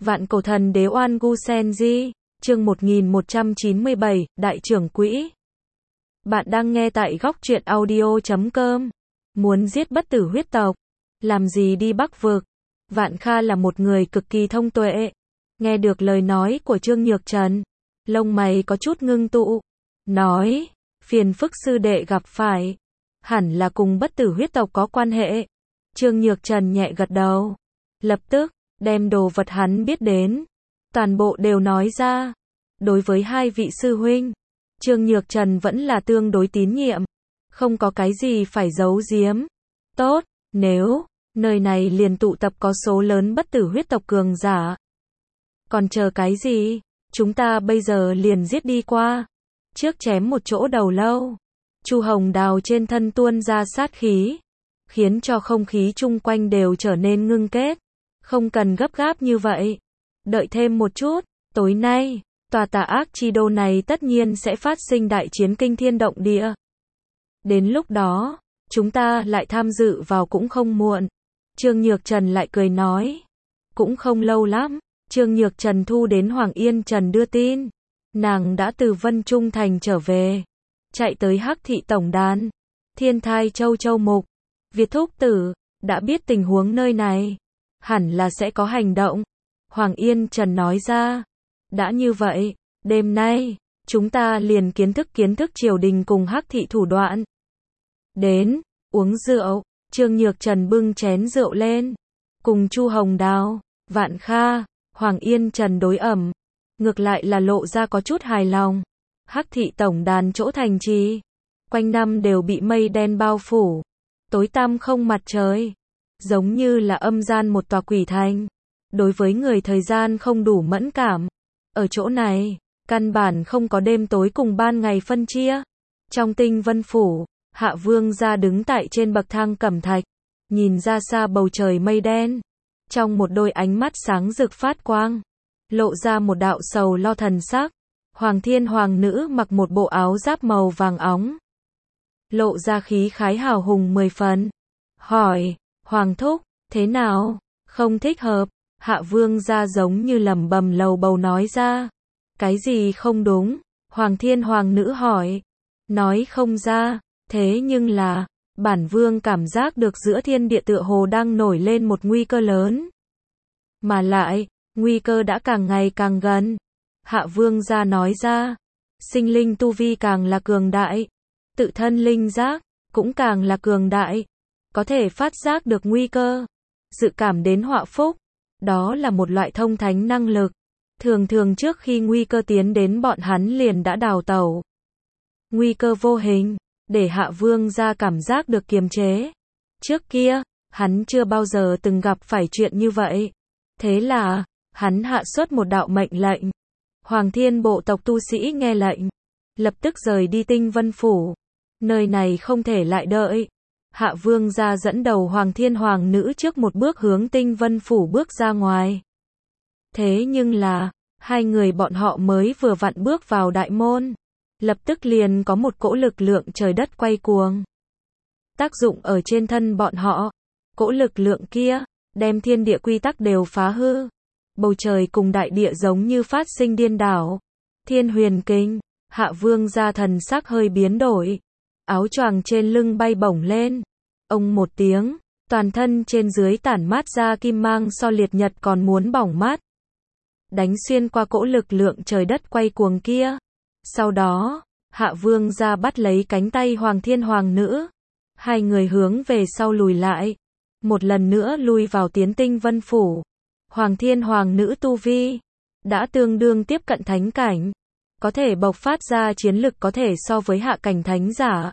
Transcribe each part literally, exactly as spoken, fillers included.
Vạn cổ thần đế Oan Gu Senji, chương một nghìn một trăm chín mươi bảy, Đại trưởng quỹ. Bạn đang nghe tại góc truyện audio chấm com. Muốn giết bất tử huyết tộc, làm gì đi Bắc Vực. Vạn Kha là một người cực kỳ thông tuệ. Nghe được lời nói của Trương Nhược Trần, lông mày có chút ngưng tụ. Nói, phiền phức sư đệ gặp phải, hẳn là cùng bất tử huyết tộc có quan hệ. Trương Nhược Trần nhẹ gật đầu. Lập tức, đem đồ vật hắn biết đến, toàn bộ đều nói ra. Đối với hai vị sư huynh, Trương Nhược Trần vẫn là tương đối tín nhiệm, không có cái gì phải giấu giếm. Tốt, nếu nơi này liền tụ tập có số lớn bất tử huyết tộc cường giả, còn chờ cái gì? Chúng ta bây giờ liền giết đi qua, trước chém một chỗ đầu lâu. Chu Hồng Đào trên thân tuôn ra sát khí, khiến cho không khí chung quanh đều trở nên ngưng kết. Không cần gấp gáp như vậy, đợi thêm một chút, tối nay, tòa tà ác chi đô này tất nhiên sẽ phát sinh đại chiến kinh thiên động địa. Đến lúc đó, chúng ta lại tham dự vào cũng không muộn. Trương Nhược Trần lại cười nói. Cũng không lâu lắm, Trương Nhược Trần thu đến Hoàng Yên Trần đưa tin. Nàng đã từ Vân Trung Thành trở về, chạy tới Hắc Thị Tổng đàn. Thiên Thai Châu Châu Mục, Việt Thúc Tử, đã biết tình huống nơi này, hẳn là sẽ có hành động. Hoàng Yên Trần nói ra. Đã như vậy, đêm nay, chúng ta liền kiến thức kiến thức triều đình cùng Hắc Thị thủ đoạn. Đến, uống rượu. Trương Nhược Trần bưng chén rượu lên, cùng Chu Hồng Đào, Vạn Kha, Hoàng Yên Trần đối ẩm, ngược lại là lộ ra có chút hài lòng. Hắc Thị tổng đàn chỗ thành trì, quanh năm đều bị mây đen bao phủ, tối tăm không mặt trời, giống như là âm gian một tòa quỷ thành. Đối với người thời gian không đủ mẫn cảm, ở chỗ này, căn bản không có đêm tối cùng ban ngày phân chia. Trong Tinh Vân Phủ, Hạ Vương gia đứng tại trên bậc thang cẩm thạch, nhìn ra xa bầu trời mây đen, trong một đôi ánh mắt sáng rực phát quang, lộ ra một đạo sầu lo thần sắc. Hoàng Thiên Hoàng nữ mặc một bộ áo giáp màu vàng óng, lộ ra khí khái hào hùng mười phần. Hỏi, Hoàng thúc, thế nào? Không thích hợp. Hạ Vương gia giống như lẩm bẩm lầu bầu nói ra. Cái gì không đúng? Hoàng Thiên Hoàng nữ hỏi. Nói không ra, thế nhưng là, bản vương cảm giác được giữa thiên địa tựa hồ đang nổi lên một nguy cơ lớn. Mà lại, nguy cơ đã càng ngày càng gần. Hạ Vương gia nói ra. Sinh linh tu vi càng là cường đại, tự thân linh giác cũng càng là cường đại, có thể phát giác được nguy cơ, dự cảm đến họa phúc. Đó là một loại thông thánh năng lực. Thường thường trước khi nguy cơ tiến đến bọn hắn liền đã đào tẩu. Nguy cơ vô hình, để Hạ Vương gia cảm giác được kiềm chế. Trước kia, hắn chưa bao giờ từng gặp phải chuyện như vậy. Thế là, hắn hạ xuất một đạo mệnh lệnh. Hoàng Thiên bộ tộc tu sĩ nghe lệnh, lập tức rời đi Tinh Vân Phủ. Nơi này không thể lại đợi. Hạ Vương gia dẫn đầu Hoàng Thiên Hoàng nữ trước một bước hướng Tinh Vân Phủ bước ra ngoài. Thế nhưng là, hai người bọn họ mới vừa vặn bước vào đại môn, lập tức liền có một cỗ lực lượng trời đất quay cuồng tác dụng ở trên thân bọn họ. Cỗ lực lượng kia đem thiên địa quy tắc đều phá hư, bầu trời cùng đại địa giống như phát sinh điên đảo. Thiên Huyền Kinh, Hạ Vương gia thần sắc hơi biến đổi, áo choàng trên lưng bay bổng lên. Ông một tiếng, toàn thân trên dưới tản mát ra kim mang so liệt nhật còn muốn bỏng mắt, đánh xuyên qua cỗ lực lượng trời đất quay cuồng kia. Sau đó, Hạ Vương gia bắt lấy cánh tay Hoàng Thiên Hoàng nữ, hai người hướng về sau lùi lại, một lần nữa lui vào tiến Tinh Vân Phủ. Hoàng Thiên Hoàng nữ tu vi đã tương đương tiếp cận thánh cảnh, có thể bộc phát ra chiến lực có thể so với hạ cảnh thánh giả.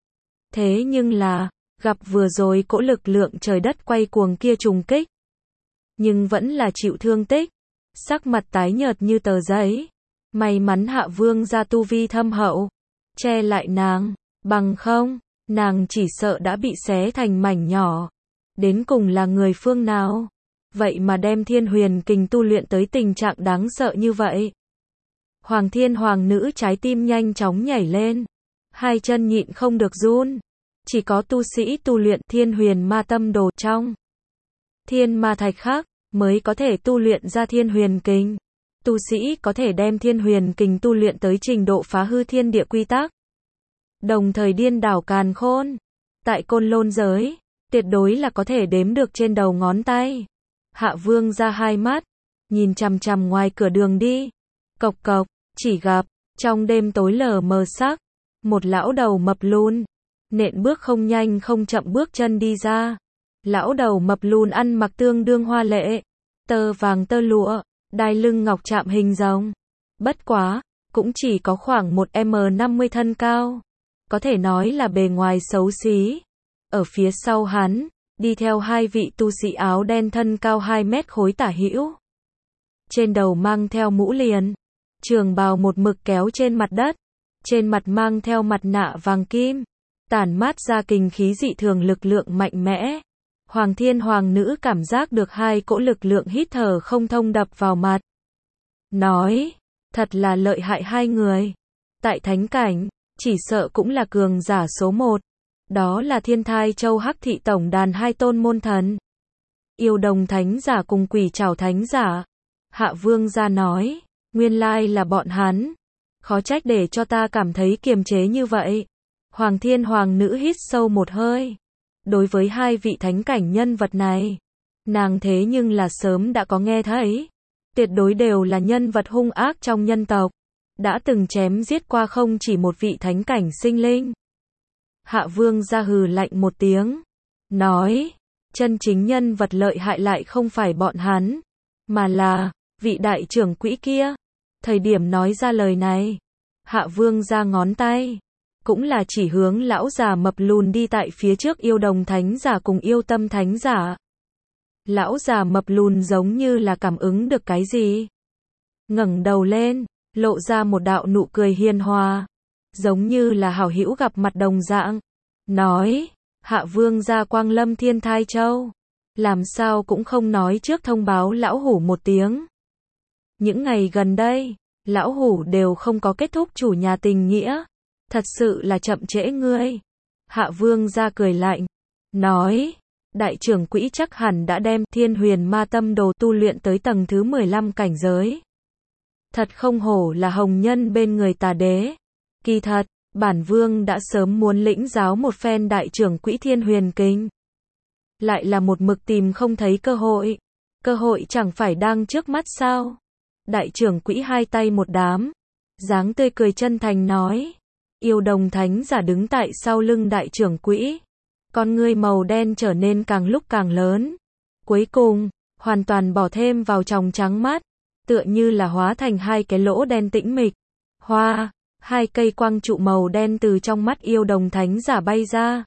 Thế nhưng là, gặp vừa rồi cỗ lực lượng trời đất quay cuồng kia trùng kích, nhưng vẫn là chịu thương tích, sắc mặt tái nhợt như tờ giấy. May mắn Hạ Vương gia tu vi thâm hậu, che lại nàng, bằng không, nàng chỉ sợ đã bị xé thành mảnh nhỏ. Đến cùng là người phương nào? Vậy mà đem Thiên Huyền Kình tu luyện tới tình trạng đáng sợ như vậy. Hoàng Thiên Hoàng nữ trái tim nhanh chóng nhảy lên, hai chân nhịn không được run. Chỉ có tu sĩ tu luyện Thiên Huyền Ma Tâm Đồ trong Thiên Ma Thạch khác, mới có thể tu luyện ra Thiên Huyền Kình. Tu sĩ có thể đem Thiên Huyền Kình tu luyện tới trình độ phá hư thiên địa quy tắc, đồng thời điên đảo càn khôn. Tại Côn Lôn giới, tuyệt đối là có thể đếm được trên đầu ngón tay. Hạ Vương ra hai mắt, nhìn chằm chằm ngoài cửa đường đi. Cộc cộc, chỉ gặp, trong đêm tối lờ mờ sắc, một lão đầu mập lùn, nện bước không nhanh không chậm bước chân đi ra. Lão đầu mập lùn ăn mặc tương đương hoa lệ, tơ vàng tơ lụa, đai lưng ngọc chạm hình rồng. Bất quá, cũng chỉ có khoảng một mét năm mươi thân cao. Có thể nói là bề ngoài xấu xí. Ở phía sau hắn, đi theo hai vị tu sĩ áo đen thân cao hai mét khối tả hữu. Trên đầu mang theo mũ liền, trường bào một mực kéo trên mặt đất, trên mặt mang theo mặt nạ vàng kim, tản mát ra kình khí dị thường lực lượng mạnh mẽ. Hoàng thiên hoàng nữ cảm giác được hai cỗ lực lượng hít thở không thông đập vào mặt. Nói, thật là lợi hại hai người. Tại thánh cảnh, chỉ sợ cũng là cường giả số một. Đó là Thiên Thai Châu Hắc Thị tổng đàn hai tôn môn thần. Yêu Đồng thánh giả cùng Quỷ Trảo thánh giả. Hạ Vương gia nói, nguyên lai là bọn hắn. Khó trách để cho ta cảm thấy kiềm chế như vậy. Hoàng thiên hoàng nữ hít sâu một hơi. Đối với hai vị thánh cảnh nhân vật này, nàng thế nhưng là sớm đã có nghe thấy. Tuyệt đối đều là nhân vật hung ác trong nhân tộc. Đã từng chém giết qua không chỉ một vị thánh cảnh sinh linh. Hạ Vương ra hừ lạnh một tiếng. Nói, chân chính nhân vật lợi hại lại không phải bọn hắn, mà là, vị đại trưởng quỹ kia. Thời điểm nói ra lời này, Hạ Vương ra ngón tay. Cũng là chỉ hướng lão già mập lùn đi tại phía trước Yêu Đồng thánh giả cùng Yêu Tâm thánh giả. Lão già mập lùn giống như là cảm ứng được cái gì. Ngẩng đầu lên, lộ ra một đạo nụ cười hiền hòa. Giống như là hảo hữu gặp mặt đồng dạng. Nói, Hạ Vương gia quang lâm Thiên Thai Châu. Làm sao cũng không nói trước thông báo lão hủ một tiếng. Những ngày gần đây, lão hủ đều không có kết thúc chủ nhà tình nghĩa. Thật sự là chậm trễ ngươi. Hạ Vương gia cười lạnh. Nói, đại trưởng quỹ chắc hẳn đã đem Thiên Huyền Ma Tâm Đồ tu luyện tới tầng thứ mười lăm cảnh giới. Thật không hổ là hồng nhân bên người tà đế. Kỳ thật, bản vương đã sớm muốn lĩnh giáo một phen đại trưởng quỹ Thiên Huyền Kinh. Lại là một mực tìm không thấy cơ hội. Cơ hội chẳng phải đang trước mắt sao? Đại trưởng quỹ hai tay một đám, dáng tươi cười chân thành nói. Yêu Đồng thánh giả đứng tại sau lưng đại trưởng quỹ. Con ngươi màu đen trở nên càng lúc càng lớn. Cuối cùng, hoàn toàn bỏ thêm vào tròng trắng mắt. Tựa như là hóa thành hai cái lỗ đen tĩnh mịch. Hoa, hai cây quang trụ màu đen từ trong mắt Yêu Đồng thánh giả bay ra.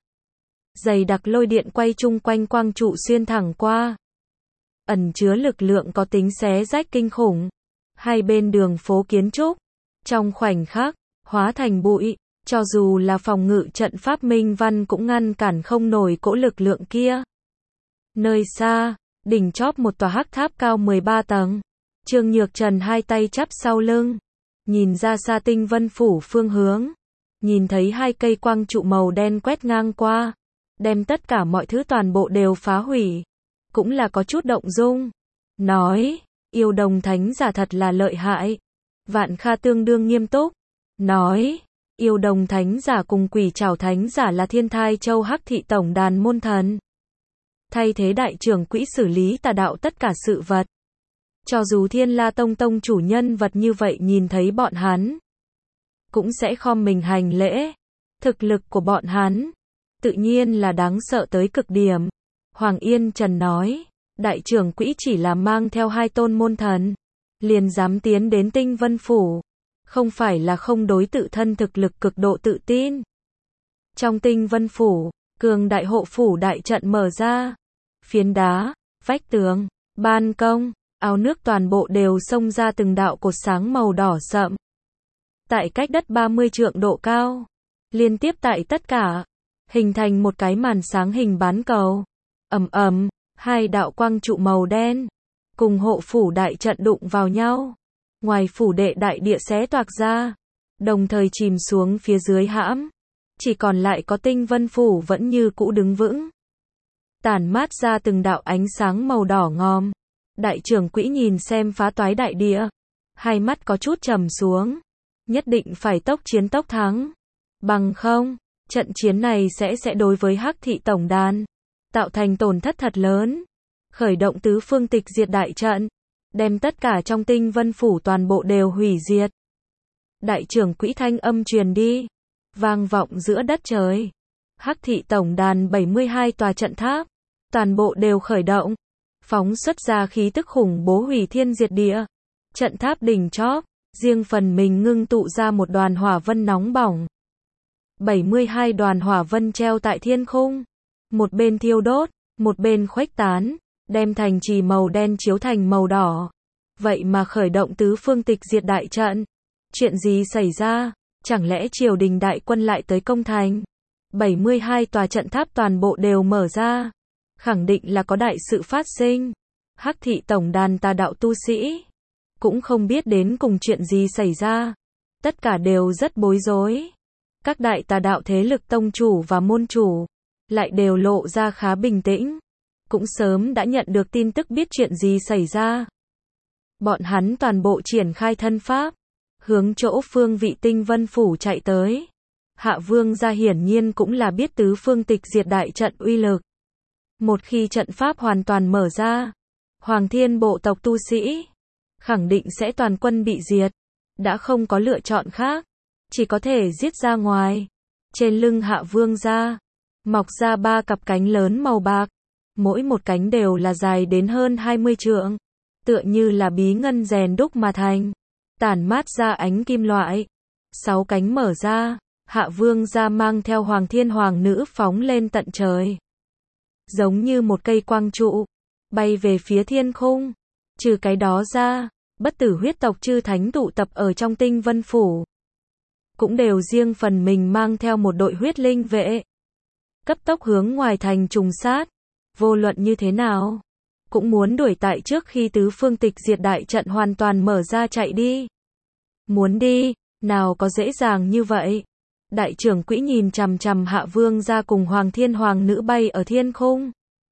Dày đặc lôi điện quay chung quanh quang trụ xuyên thẳng qua. Ẩn chứa lực lượng có tính xé rách kinh khủng. Hai bên đường phố kiến trúc, trong khoảnh khắc, hóa thành bụi. Cho dù là phòng ngự trận pháp minh văn cũng ngăn cản không nổi cỗ lực lượng kia. Nơi xa, đỉnh chóp một tòa hắc tháp cao mười ba tầng. Trương Nhược Trần hai tay chắp sau lưng, nhìn ra xa Tinh Vân Phủ phương hướng. Nhìn thấy hai cây quang trụ màu đen quét ngang qua, đem tất cả mọi thứ toàn bộ đều phá hủy. Cũng là có chút động dung. Nói, Yêu Đồng thánh giả thật là lợi hại. Vạn Kha tương đương nghiêm túc. Nói, Yêu Đồng thánh giả cùng Quỷ Trảo thánh giả là Thiên Thai Châu Hắc Thị tổng đàn môn thần. Thay thế đại trưởng quỹ xử lý tà đạo tất cả sự vật. Cho dù Thiên La Tông tông chủ nhân vật như vậy nhìn thấy bọn hắn, cũng sẽ khom mình hành lễ. Thực lực của bọn hắn, tự nhiên là đáng sợ tới cực điểm. Hoàng Yên Trần nói, đại trưởng quỹ chỉ là mang theo hai tôn môn thần, liền dám tiến đến Tinh Vân Phủ. Không phải là không đối tự thân thực lực cực độ tự tin. Trong Tinh Vân Phủ, cường đại hộ phủ đại trận mở ra. Phiến đá, vách tường, ban công, ao nước toàn bộ đều xông ra từng đạo cột sáng màu đỏ sậm. Tại cách đất ba mươi trượng độ cao, liên tiếp tại tất cả, hình thành một cái màn sáng hình bán cầu. Ầm ầm, hai đạo quang trụ màu đen, cùng hộ phủ đại trận đụng vào nhau. Ngoài phủ đệ đại địa xé toạc ra, đồng thời chìm xuống phía dưới hãm. Chỉ còn lại có Tinh Vân Phủ vẫn như cũ đứng vững. Tản mát ra từng đạo ánh sáng màu đỏ ngòm. Đại trưởng quỹ nhìn xem phá toái đại địa, hai mắt có chút trầm xuống. Nhất định phải tốc chiến tốc thắng. Bằng không, trận chiến này sẽ sẽ đối với Hắc thị tổng đàn tạo thành tổn thất thật lớn. Khởi động tứ phương tịch diệt đại trận, đem tất cả trong Tinh Vân phủ toàn bộ đều hủy diệt. Đại trưởng quỹ thanh âm truyền đi, vang vọng giữa đất trời. Hắc thị tổng đàn bảy mươi hai tòa trận tháp, toàn bộ đều khởi động, phóng xuất ra khí tức khủng bố hủy thiên diệt địa. Trận tháp đỉnh chóp, riêng phần mình ngưng tụ ra một đoàn hỏa vân nóng bỏng. bảy mươi hai đoàn hỏa vân treo tại thiên khung, một bên thiêu đốt, một bên khuếch tán, đem thành trì màu đen chiếu thành màu đỏ. Vậy mà khởi động tứ phương tịch diệt đại trận. Chuyện gì xảy ra? Chẳng lẽ triều đình đại quân lại tới công thành? bảy mươi hai tòa trận tháp toàn bộ đều mở ra. Khẳng định là có đại sự phát sinh. Hắc thị tổng đàn tà đạo tu sĩ cũng không biết đến cùng chuyện gì xảy ra. Tất cả đều rất bối rối. Các đại tà đạo thế lực tông chủ và môn chủ lại đều lộ ra khá bình tĩnh. Cũng sớm đã nhận được tin tức biết chuyện gì xảy ra. Bọn hắn toàn bộ triển khai thân pháp, hướng chỗ phương vị Tinh Vân phủ chạy tới. Hạ Vương gia hiển nhiên cũng là biết tứ phương tịch diệt đại trận uy lực. Một khi trận pháp hoàn toàn mở ra, Hoàng Thiên bộ tộc tu sĩ khẳng định sẽ toàn quân bị diệt. Đã không có lựa chọn khác, chỉ có thể giết ra ngoài. Trên lưng Hạ Vương gia mọc ra ba cặp cánh lớn màu bạc, mỗi một cánh đều là dài đến hơn hai mươi trượng, tựa như là bí ngân rèn đúc mà thành, tản mát ra ánh kim loại. Sáu cánh mở ra, Hạ Vương gia mang theo Hoàng Thiên Hoàng nữ phóng lên tận trời, giống như một cây quang trụ, bay về phía thiên khung. Trừ cái đó ra, bất tử huyết tộc chư thánh tụ tập ở trong Tinh Vân phủ, cũng đều riêng phần mình mang theo một đội huyết linh vệ, cấp tốc hướng ngoài thành trùng sát. Vô luận như thế nào, cũng muốn đuổi tại trước khi tứ phương tịch diệt đại trận hoàn toàn mở ra chạy đi. Muốn đi, nào có dễ dàng như vậy. Đại trưởng quỹ nhìn chằm chằm Hạ Vương gia cùng Hoàng Thiên Hoàng nữ bay ở thiên khung.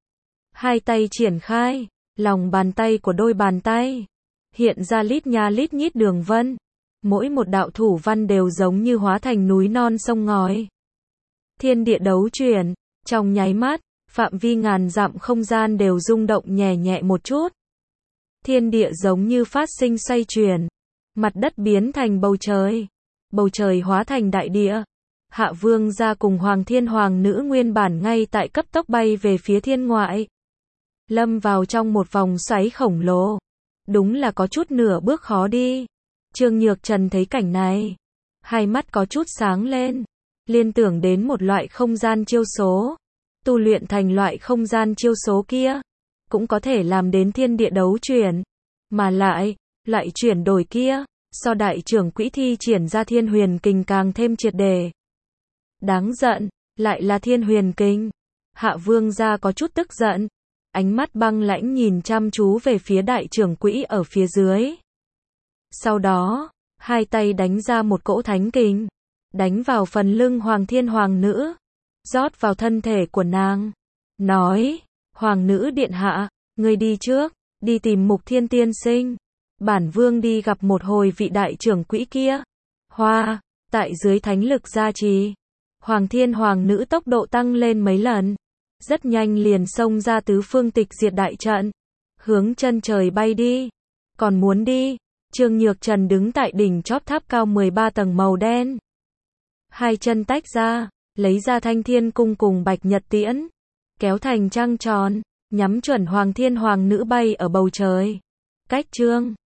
Hai tay triển khai, lòng bàn tay của đôi bàn tay hiện ra lít nha lít nhít đường vân. Mỗi một đạo thủ văn đều giống như hóa thành núi non sông ngòi. Thiên địa đấu chuyển, trong nháy mắt, phạm vi ngàn dặm không gian đều rung động nhẹ nhẹ một chút. Thiên địa giống như phát sinh xoay chuyển, mặt đất biến thành bầu trời, bầu trời hóa thành đại địa. Hạ Vương gia cùng Hoàng Thiên Hoàng nữ nguyên bản ngay tại cấp tốc bay về phía thiên ngoại, lâm vào trong một vòng xoáy khổng lồ. Đúng là có chút nửa bước khó đi. Trương Nhược Trần thấy cảnh này, hai mắt có chút sáng lên, liên tưởng đến một loại không gian chiêu số. Tu luyện thành loại không gian chiêu số kia, cũng có thể làm đến thiên địa đấu chuyển. Mà lại, loại chuyển đổi kia, so đại trưởng quỹ thi triển ra thiên huyền kình càng thêm triệt đề. Đáng giận, lại là thiên huyền kình. Hạ Vương gia có chút tức giận, ánh mắt băng lãnh nhìn chăm chú về phía đại trưởng quỹ ở phía dưới. Sau đó, hai tay đánh ra một cỗ thánh kình, đánh vào phần lưng Hoàng Thiên Hoàng nữ, rót vào thân thể của nàng. Nói, Hoàng nữ điện hạ, ngươi đi trước, đi tìm Mục Thiên tiên sinh. Bản vương đi gặp một hồi vị đại trưởng quỹ kia. Hoa, tại dưới thánh lực gia trì, Hoàng Thiên Hoàng nữ tốc độ tăng lên mấy lần, rất nhanh liền xông ra tứ phương tịch diệt đại trận, hướng chân trời bay đi. Còn muốn đi? Trương Nhược Trần đứng tại đỉnh chóp tháp cao mười ba tầng màu đen, hai chân tách ra, lấy ra Thanh Thiên cung cùng Bạch Nhật tiễn, kéo thành trăng tròn, nhắm chuẩn Hoàng Thiên Hoàng nữ bay ở bầu trời. Cách Trương